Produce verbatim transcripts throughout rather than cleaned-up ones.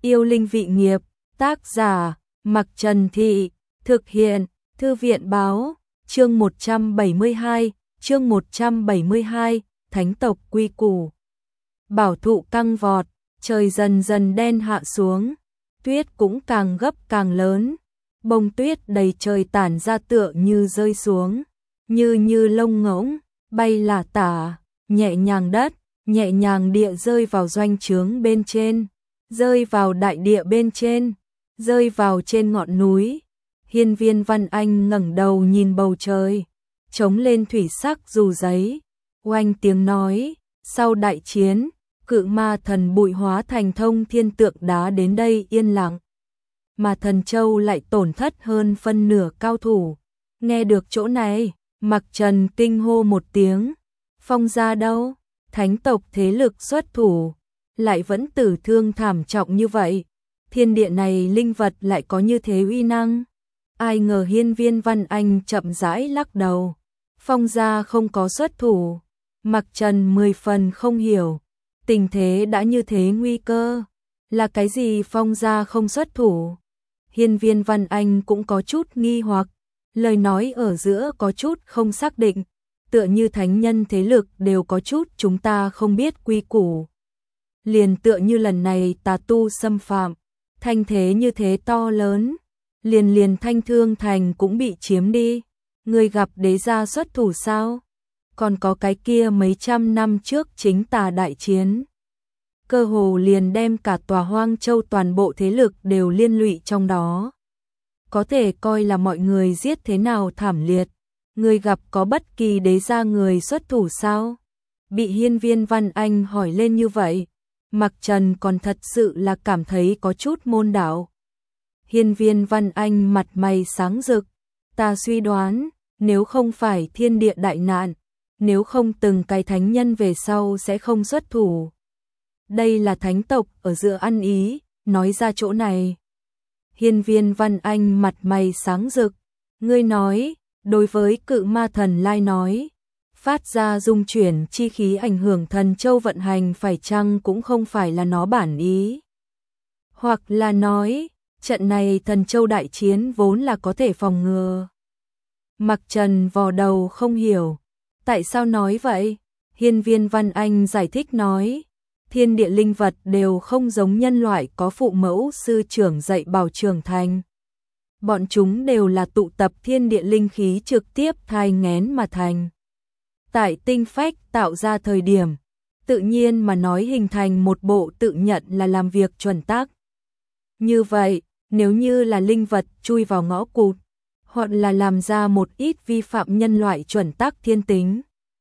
Yêu linh vị nghiệp, tác giả, Mặc Trần Thị, thực hiện, Thư viện báo, chương một trăm bảy mươi hai, chương một trăm bảy mươi hai, thánh tộc quy củ. Bảo thụ căng vọt, trời dần dần đen hạ xuống, tuyết cũng càng gấp càng lớn, bông tuyết đầy trời tản ra tựa như rơi xuống, như như lông ngỗng, bay lả tả, nhẹ nhàng đất, nhẹ nhàng địa rơi vào doanh trướng bên trên, rơi vào đại địa bên trên, rơi vào trên ngọn núi. Hiên Viên Văn Anh ngẩng đầu nhìn bầu trời, trống lên thủy sắc dù giấy, oanh tiếng nói, sau đại chiến, cự ma thần bụi hóa thành thông thiên tượng đá đến đây yên lặng. Mà Thần Châu lại tổn thất hơn phân nửa cao thủ. Nghe được chỗ này, Mặc Trần kinh hô một tiếng, Phong gia đâu? Thánh tộc thế lực xuất thủ, lại vẫn tử thương thảm trọng như vậy. Thiên địa này linh vật lại có như thế uy năng. Ai ngờ Hiên Viên Văn Anh chậm rãi lắc đầu. Phong gia không có xuất thủ. Mặc Trần mười phần không hiểu. Tình thế đã như thế nguy cơ. Là cái gì Phong gia không xuất thủ? Hiên Viên Văn Anh cũng có chút nghi hoặc. Lời nói ở giữa có chút không xác định. Tựa như thánh nhân thế lực đều có chút chúng ta không biết quy củ. Liền tựa như lần này tà tu xâm phạm. Thanh thế như thế to lớn. Liền liền Thanh Thương Thành cũng bị chiếm đi. Người gặp đế gia xuất thủ sao? Còn có cái kia mấy trăm năm trước chính tà đại chiến. Cơ hồ liền đem cả tòa Hoang Châu toàn bộ thế lực đều liên lụy trong đó. Có thể coi là mọi người giết thế nào thảm liệt. Người gặp có bất kỳ đế gia người xuất thủ sao? Bị Hiên Viên Văn Anh hỏi lên như vậy. Mặc Trần còn thật sự là cảm thấy có chút môn đạo. Hiên Viên Văn Anh mặt mày sáng rực. Ta suy đoán, nếu không phải thiên địa đại nạn, nếu không từng cái thánh nhân về sau sẽ không xuất thủ. Đây là thánh tộc ở giữa ăn ý, nói ra chỗ này. Hiên Viên Văn Anh mặt mày sáng rực. Ngươi nói, đối với cự ma thần lai nói, phát ra dung chuyển chi khí ảnh hưởng Thần Châu vận hành phải chăng cũng không phải là nó bản ý. Hoặc là nói, trận này Thần Châu đại chiến vốn là có thể phòng ngừa. Mặc Trần vò đầu không hiểu. Tại sao nói vậy? Hiên Viên Văn Anh giải thích nói, thiên địa linh vật đều không giống nhân loại có phụ mẫu sư trưởng dạy bảo trưởng thành. Bọn chúng đều là tụ tập thiên địa linh khí trực tiếp thai nghén mà thành. Tại tinh phách tạo ra thời điểm, tự nhiên mà nói hình thành một bộ tự nhận là làm việc chuẩn tắc. Như vậy, nếu như là linh vật chui vào ngõ cụt, hoặc là làm ra một ít vi phạm nhân loại chuẩn tắc thiên tính,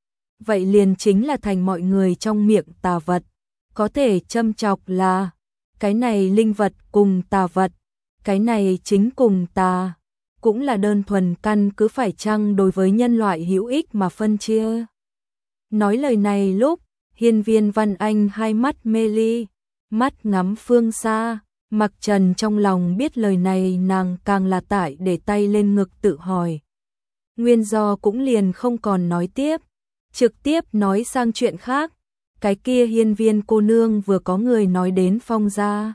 vậy liền chính là thành mọi người trong miệng tà vật. Có thể châm chọc là, cái này linh vật cùng tà vật, cái này chính cùng tà, cũng là đơn thuần căn cứ phải chăng đối với nhân loại hữu ích mà phân chia. Nói lời này lúc, Hiên Viên Văn Anh hai mắt mê ly, mắt ngắm phương xa. Mặc Trần trong lòng biết lời này nàng càng là tại để tay lên ngực tự hỏi. Nguyên do cũng liền không còn nói tiếp, trực tiếp nói sang chuyện khác. Cái kia Hiên Viên cô nương vừa có người nói đến Phong gia.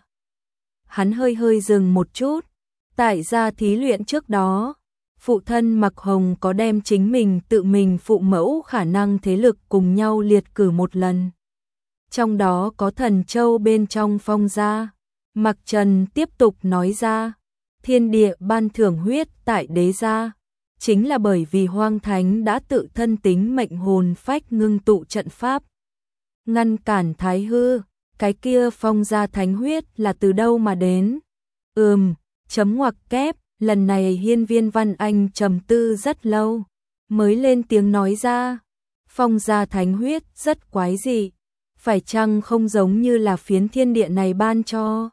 Hắn hơi hơi dừng một chút. Tại gia thí luyện trước đó, phụ thân Mặc Hồng có đem chính mình tự mình phụ mẫu khả năng thế lực cùng nhau liệt cử một lần. Trong đó có Thần Châu bên trong Phong gia. Mặc Trần tiếp tục nói ra, thiên địa ban thưởng huyết tại đế gia, chính là bởi vì Hoang Thánh đã tự thân tính mệnh hồn phách ngưng tụ trận pháp. Ngăn cản Thái hư, cái kia Phong gia thánh huyết là từ đâu mà đến? Ừm, chấm ngoặc kép, lần này Hiên Viên Văn Anh trầm tư rất lâu, mới lên tiếng nói ra, Phong gia thánh huyết rất quái dị, phải chăng không giống như là phiến thiên địa này ban cho?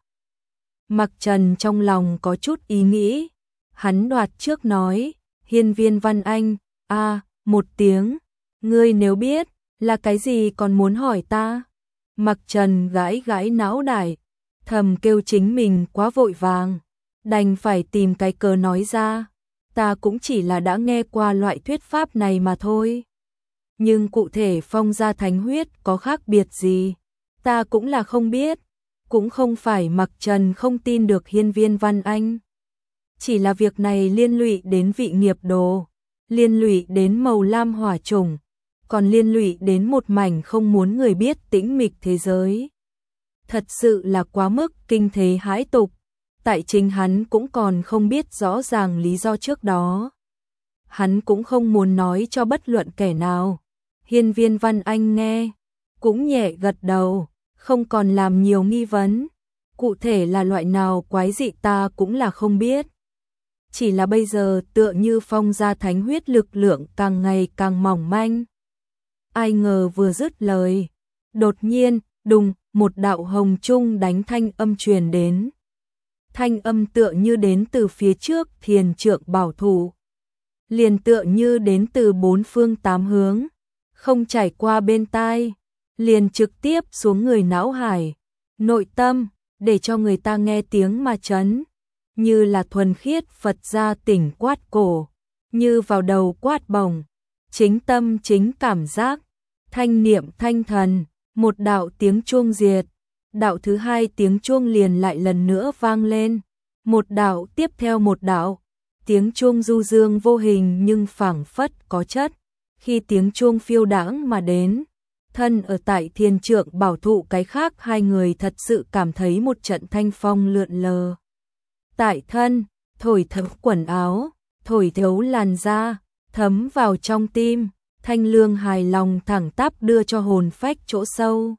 Mặc Trần trong lòng có chút ý nghĩ, hắn đoạt trước nói, Hiên Viên Văn Anh, a à, một tiếng, ngươi nếu biết, là cái gì còn muốn hỏi ta? Mặc Trần gãi gãi não đại, thầm kêu chính mình quá vội vàng, đành phải tìm cái cớ nói ra, ta cũng chỉ là đã nghe qua loại thuyết pháp này mà thôi. Nhưng cụ thể Phong gia thánh huyết có khác biệt gì, ta cũng là không biết. Cũng không phải Mặc Trần không tin được Hiên Viên Văn Anh. Chỉ là việc này liên lụy đến vị nghiệp đồ, liên lụy đến màu lam hỏa trùng, còn liên lụy đến một mảnh không muốn người biết tĩnh mịch thế giới. Thật sự là quá mức kinh thế hãi tục, tại chính hắn cũng còn không biết rõ ràng lý do trước đó. Hắn cũng không muốn nói cho bất luận kẻ nào. Hiên Viên Văn Anh nghe, cũng nhẹ gật đầu, không còn làm nhiều nghi vấn. Cụ thể là loại nào quái dị ta cũng là không biết. Chỉ là bây giờ tựa như phong gia thánh huyết lực lượng càng ngày càng mỏng manh. Ai ngờ vừa dứt lời, đột nhiên, đùng, một đạo hồng trung đánh thanh âm truyền đến. Thanh âm tựa như đến từ phía trước thiền trượng bảo thủ. Liền tựa như đến từ bốn phương tám hướng, không trải qua bên tai, liền trực tiếp xuống người não hải, nội tâm, để cho người ta nghe tiếng mà chấn. Như là thuần khiết Phật gia tỉnh quát cổ, như vào đầu quát bổng, chính tâm chính cảm giác, thanh niệm thanh thần, một đạo tiếng chuông diệt, đạo thứ hai tiếng chuông liền lại lần nữa vang lên, một đạo tiếp theo một đạo, tiếng chuông du dương vô hình nhưng phảng phất có chất, khi tiếng chuông phiêu đãng mà đến, thân ở tại thiên trượng bảo thụ cái khác hai người thật sự cảm thấy một trận thanh phong lượn lờ. Tại thân, thổi thấm quần áo, thổi thấu làn da, thấm vào trong tim, thanh lương hài lòng thẳng tắp đưa cho hồn phách chỗ sâu.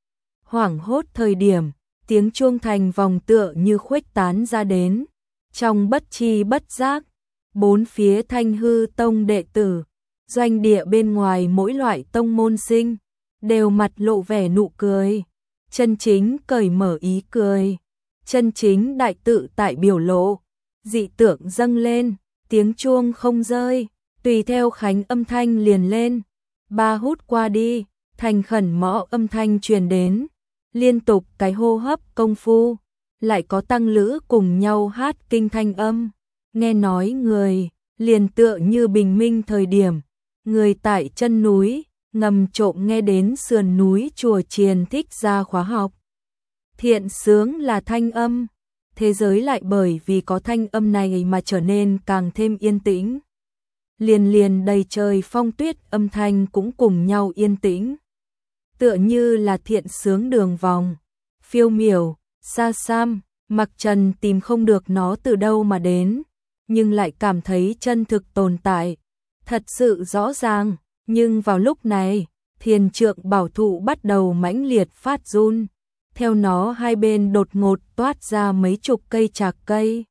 Hoảng hốt thời điểm, tiếng chuông thành vòng tựa như khuếch tán ra đến. Trong bất chi bất giác, bốn phía Thanh Hư Tông đệ tử, doanh địa bên ngoài mỗi loại tông môn sinh, đều mặt lộ vẻ nụ cười, chân chính cởi mở ý cười. Chân chính đại tự tại biểu lộ, dị tượng dâng lên, tiếng chuông không rơi, tùy theo khánh âm thanh liền lên. Ba hút qua đi, thành khẩn mõ âm thanh truyền đến, liên tục cái hô hấp công phu, lại có tăng lữ cùng nhau hát kinh thanh âm. Nghe nói người, liền tựa như bình minh thời điểm, người tại chân núi, ngầm trộm nghe đến sườn núi chùa chiền thích ra khóa học. Thiện sướng là thanh âm, thế giới lại bởi vì có thanh âm này mà trở nên càng thêm yên tĩnh. Liền liền đầy trời phong tuyết âm thanh cũng cùng nhau yên tĩnh. Tựa như là thiện sướng đường vòng, phiêu miểu, xa xăm, Mặc Trần tìm không được nó từ đâu mà đến, nhưng lại cảm thấy chân thực tồn tại, thật sự rõ ràng. Nhưng vào lúc này, thiền trượng bảo thụ bắt đầu mãnh liệt phát run. Theo nó hai bên đột ngột toát ra mấy chục cây trạc cây.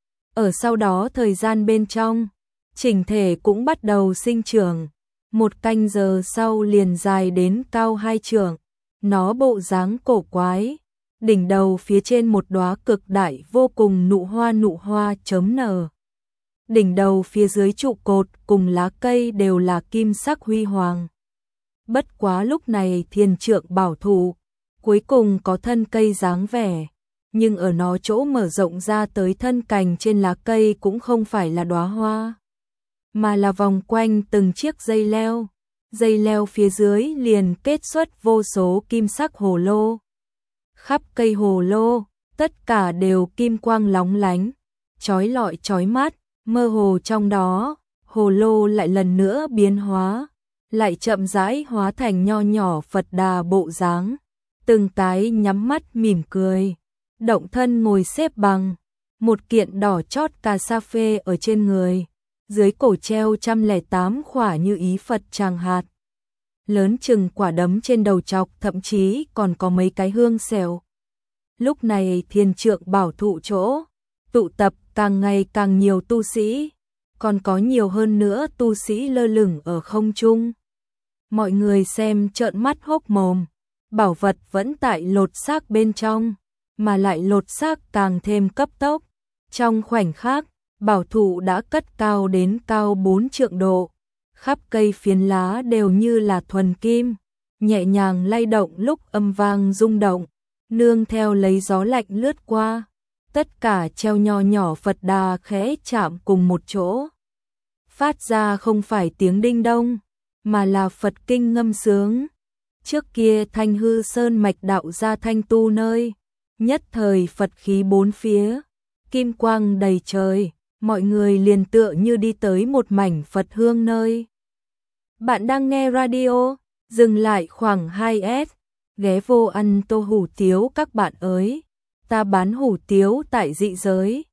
Ở sau đó thời gian bên trong, chỉnh thể cũng bắt đầu sinh trưởng. Một canh giờ sau liền dài đến cao hai trượng. Nó bộ dáng cổ quái. Đỉnh đầu phía trên một đóa cực đại vô cùng nụ hoa nụ hoa chớm nở. Đỉnh đầu phía dưới trụ cột cùng lá cây đều là kim sắc huy hoàng. Bất quá lúc này thiền trượng bảo thụ cuối cùng có thân cây dáng vẻ, nhưng ở nó chỗ mở rộng ra tới thân cành trên lá cây cũng không phải là đóa hoa, mà là vòng quanh từng chiếc dây leo. Dây leo phía dưới liền kết xuất vô số kim sắc hồ lô. Khắp cây hồ lô, tất cả đều kim quang lóng lánh, chói lọi chói mắt, mơ hồ trong đó, hồ lô lại lần nữa biến hóa, lại chậm rãi hóa thành nho nhỏ Phật Đà bộ dáng. Từng cái nhắm mắt mỉm cười, động thân ngồi xếp bằng, một kiện đỏ chót cà sa phê ở trên người, dưới cổ treo trăm lẻ tám khỏa như ý Phật tràng hạt. Lớn chừng quả đấm trên đầu chọc, thậm chí còn có mấy cái hương xèo. Lúc này thiền trượng bảo thụ chỗ, tụ tập càng ngày càng nhiều tu sĩ, còn có nhiều hơn nữa tu sĩ lơ lửng ở không trung. Mọi người xem trợn mắt hốc mồm. Bảo vật vẫn tại lột xác bên trong, mà lại lột xác càng thêm cấp tốc. Trong khoảnh khắc, bảo thụ đã cất cao đến cao bốn trượng độ. Khắp cây phiến lá đều như là thuần kim, nhẹ nhàng lay động lúc âm vang rung động, nương theo lấy gió lạnh lướt qua. Tất cả treo nho nhỏ Phật Đà khẽ chạm cùng một chỗ. Phát ra không phải tiếng đinh đông, mà là Phật kinh ngâm sướng. Trước kia Thanh Hư Sơn mạch đạo gia thanh tu nơi, Nhất thời Phật khí bốn phía, kim quang đầy trời, mọi người liền tựa như đi tới một mảnh Phật hương nơi. Bạn đang nghe radio, dừng lại khoảng hai s, ghé vô ăn tô hủ tiếu các bạn ơi. Ta bán hủ tiếu tại dị giới,